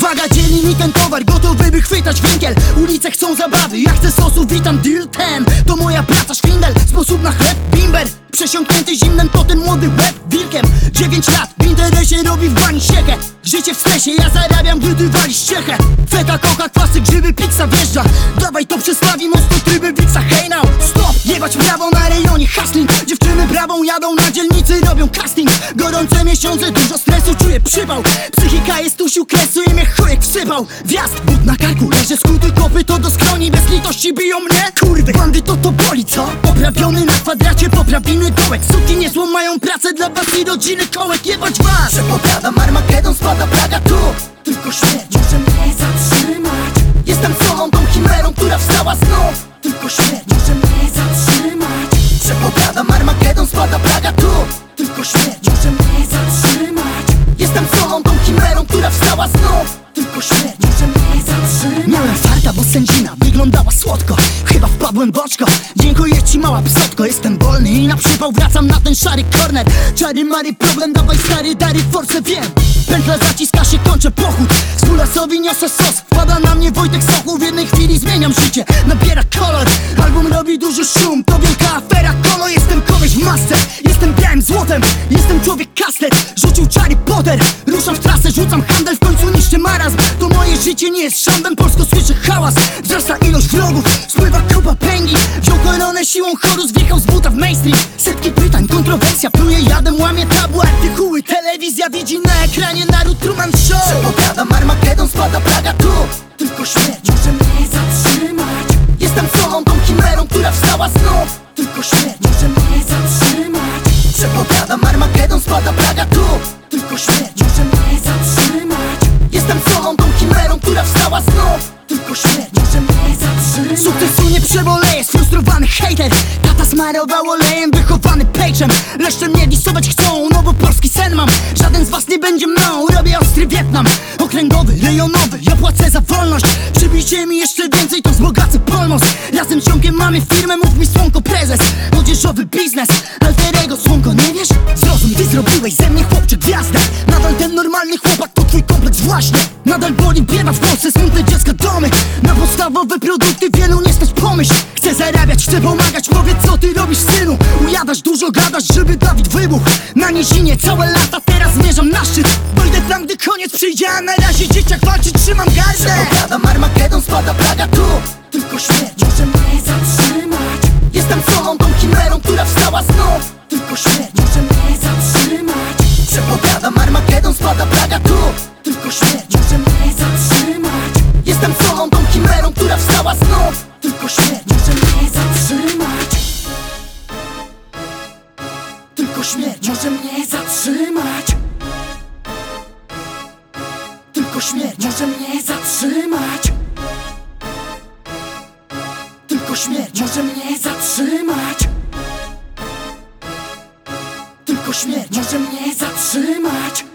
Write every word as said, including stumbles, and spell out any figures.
Uwaga, dzieli mi ten towar, gotowy by chwytać winkiel. Ulice chcą zabawy, ja chcę sosu, witam deal ten. To moja praca, szwindel, sposób na chleb, bimber. Przesiąknięty zimnem to ten młody łeb wilkiem. Dziewięć lat, w interesie robi w bani siekę. Życie w stresie, ja zarabiam, gdy ty walisz ciechę. Feta, koka, kwasy, grzyby, pizza wjeżdża. Dawaj to przestawi, mocno tryby wiksa, hej now. Stop, jebać prawo na rejonie hustling. Dziewczyny prawą jadą na dzielnicy, robią casting. Gorące miesiące, dużo stresu, czuję przypał. Psychika jest tusiu kresu i mnie chujek wsypał. Wjazd, but na karku, leżę skuty, kopy to do skroni. Bez litości biją mnie, kurwy. Bandy to to boli, co? Poprawiony na kwadracie, poprawimy dołek. Suki nie złamają pracę dla was i rodziny kołek. Jebać was! Przepowiadam Armagedon, spada plaga tu. Tylko śmierć może mnie zatrzymać. Jestem solą, tą chimerą, która wstała znów. Tylko śmierć może mnie zatrzymać. Przepowiadam Armagedon, spada plaga tu. Tylko śmierć może mnie zatrzymać. Jestem solą, tą chimerą, która wstała znów. Tylko śmierć może mnie zatrzymać. Miałem farta, bo sędzina wyglądała słodko. Chyba wpadłem w oczko. Dziękuję ci, mała psotko. Jestem wolny i na przypał wracam na ten szary korner. Czary mary problem, dawaj stary dary force, wiem. Pętla zaciska się, kończę pochód. Z kulasowi niosę sos. Wpada na mnie Wojtek Sochu. W jednej chwili zmieniam życie, nabiera kolor. Album robi duży szum, to wielka afera. Kolo, jestem koleś w masce. Jestem białym złotem, jestem człowiek kastet. Rzucił Harry Potter, ruszam w trasę. Rzucam handel, w końcu niszczę marazm. To moje życie nie jest szambem, polsko słyszę hałas. Wzrasta ilość wrogów, spływa kupa pęgi. Wziął koronę siłą chorus, wjechał z buta w mainstream. Setki pytań, kontrowersja, pluje jadem, łamie tabu, artykuły. Telewizja widzi na ekranie naród Truman Show. Przepowiadam Armagedon, spada plaga tu. Tylko śmierć może mnie zatrzymać. Jestem solą, tą chimerą, która wstała znów. Tylko śmierć może mnie zatrzymać. Przepowiadam Armagedon, spada plaga tu. Tylko śmierć może mnie zatrzymać. Jestem solą, tą chimerą, która wstała znów. Tylko śmierć może mnie zatrzymać. Sukcesu nie przeboleję, sfrustrowany hejter. Tata smarował olejem, wychowany pejczem. Leszcze mnie disować chcą, no bo polski sen mam. Żaden z was nie będzie mną, robię ostry Wietnam. Okręgowy, rejonowy, ja płacę za wolność. Przybijcie mi jeszcze więcej, to wzbogacę Polmos. Razem z ciągiem mamy firmę, mów mi Słonko prezes. Młodzieżowy biznes, alterego Słonko, nie wiesz? Zrozum, ty zrobiłeś ze mnie chłopcze gwiazdę. Nadal ten normalny chłopak to twój kompleks właśnie. Nadal boli bieda w Polsce, smutne dziecka domy. Na podstawowe produkty wielu nie stać pomyśl. Chcę zarabiać, chcę pomagać, powiedz co ty robisz synu. Ujadasz, dużo gadasz, żeby Dawid wybuchł. Na nizinie całe lata, teraz zmierzam na szczyt. Dojdę tam, gdy koniec przyjdzie, a na razie dzieciak walczy, trzymam gardę. Przepowiadam Armagedon, spada plaga tu. Tylko śmierć może mnie zatrzymać. Jestem solą, tą chimerą, która wstała znów. Tylko śmierć może mnie zatrzymać. Przepowiadam Armagedon, spada plaga tu. Tylko śmierć może mnie zatrzymać. Jestem solą, tą chimerą, która wstała znów. Tylko śmierć może mnie zatrzymać. Tylko śmierć może mnie zatrzymać. Tylko śmierć może mnie zatrzymać. Tylko śmierć może mnie zatrzymać. Tylko śmierć może mnie zatrzymać.